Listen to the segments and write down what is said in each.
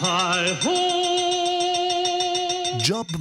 Job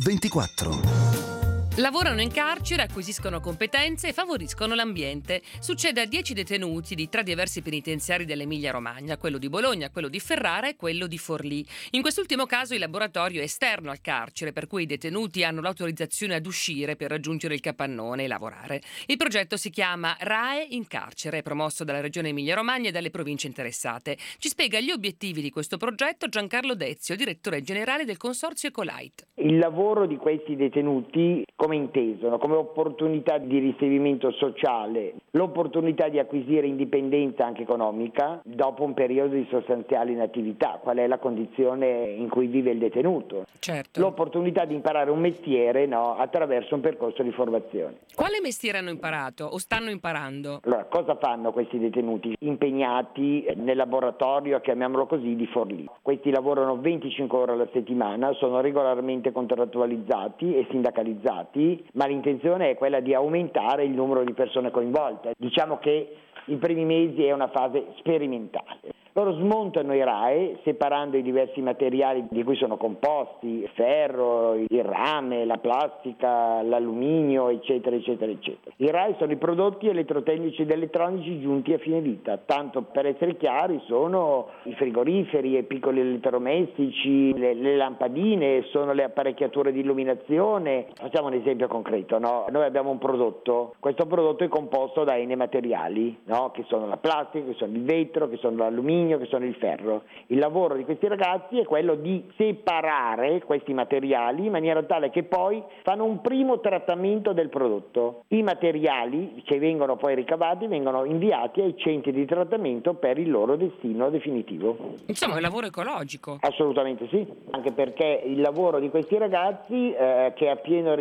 24. Lavorano in carcere, acquisiscono competenze e favoriscono l'ambiente. Succede a 10 detenuti di 3 diversi penitenziari dell'Emilia-Romagna, quello di Bologna, quello di Ferrara e quello di Forlì. In quest'ultimo caso il laboratorio è esterno al carcere, per cui i detenuti hanno l'autorizzazione ad uscire per raggiungere il capannone e lavorare. Il progetto si chiama RAE in carcere, è promosso dalla Regione Emilia-Romagna e dalle province interessate. Ci spiega gli obiettivi di questo progetto Giancarlo Dezio, direttore generale del consorzio Ecolite. Il lavoro di questi detenuti, come intesono, come opportunità di riferimento sociale, l'opportunità di acquisire indipendenza anche economica dopo un periodo di sostanziale inattività, qual è la condizione in cui vive il detenuto. Certo. L'opportunità di imparare un mestiere, attraverso un percorso di formazione. Quale mestiere hanno imparato o stanno imparando? Allora, cosa fanno questi detenuti impegnati nel laboratorio, chiamiamolo così, di Forlì? Questi lavorano 25 ore alla settimana, sono regolarmente contrattualizzati e sindacalizzati, ma l'intenzione è quella di aumentare il numero di persone coinvolte. Diciamo che i primi mesi è una fase sperimentale. Loro smontano i RAE separando i diversi materiali di cui sono composti, il ferro, il rame, la plastica, l'alluminio, eccetera, eccetera, eccetera. I RAE sono i prodotti elettrotecnici ed elettronici giunti a fine vita, tanto per essere chiari sono i frigoriferi, i piccoli elettrodomestici, le lampadine, sono le apparecchiature di illuminazione. Facciamo un esempio concreto, Noi abbiamo un prodotto, questo prodotto è composto da N materiali, che sono la plastica, che sono il vetro, che sono l'alluminio, che sono il ferro. Il lavoro di questi ragazzi è quello di separare questi materiali in maniera tale che poi fanno un primo trattamento del prodotto. I materiali che vengono poi ricavati vengono inviati ai centri di trattamento per il loro destino definitivo. Insomma, è un lavoro ecologico. Assolutamente sì, anche perché il lavoro di questi ragazzi che a pieno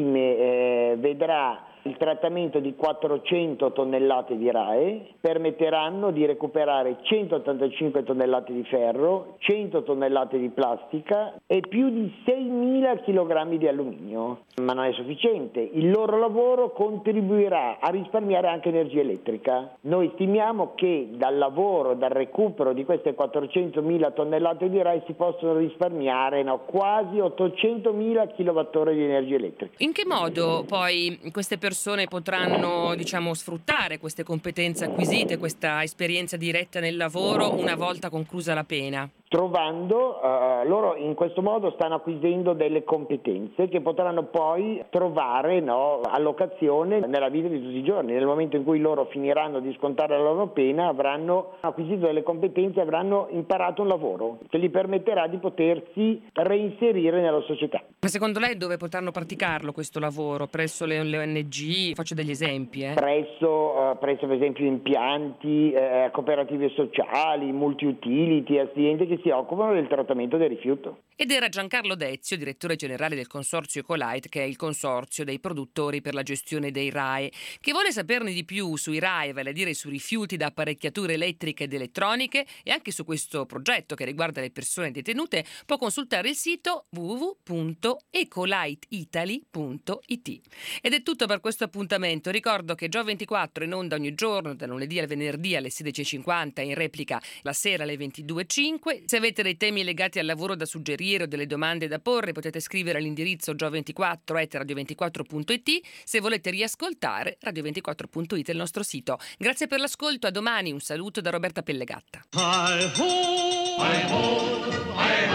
regime vedrà il trattamento di 400 tonnellate di RAE permetteranno di recuperare 185 tonnellate di ferro, 100 tonnellate di plastica e più di 6.000 kg di alluminio. Ma non è sufficiente, il loro lavoro contribuirà a risparmiare anche energia elettrica. Noi stimiamo che dal lavoro, dal recupero di queste 400.000 tonnellate di RAE si possono risparmiare quasi 800.000 kWh di energia elettrica. In che modo poi queste persone potranno, sfruttare queste competenze acquisite, questa esperienza diretta nel lavoro una volta conclusa la pena? Trovando, loro in questo modo stanno acquisendo delle competenze che potranno poi trovare allocazione nella vita di tutti i giorni. Nel momento in cui loro finiranno di scontare la loro pena avranno acquisito delle competenze, avranno imparato un lavoro che gli permetterà di potersi reinserire nella società. Ma secondo lei dove potranno praticarlo questo lavoro? Presso le ONG? Faccio degli esempi. Presso per esempio impianti, cooperative sociali, multi-utility, aziende che si occupano del trattamento del rifiuto. Ed era Giancarlo Dezio, direttore generale del consorzio Ecolite, che è il consorzio dei produttori per la gestione dei RAE. Chi vuole saperne di più sui RAE, vale a dire sui rifiuti da apparecchiature elettriche ed elettroniche, e anche su questo progetto che riguarda le persone detenute, può consultare il sito www.ecoliteitaly.it. Ed è tutto per questo appuntamento. Ricordo che Gio24 in onda ogni giorno, da lunedì al venerdì alle 16.50, in replica la sera alle 22.05. Se avete dei temi legati al lavoro da suggerire o delle domande da porre, potete scrivere all'indirizzo gio24@radio24.it. Se volete riascoltare, radio24.it è il nostro sito. Grazie per l'ascolto, a domani. Un saluto da Roberta Pellegatta. Hi ho, hi ho, hi ho.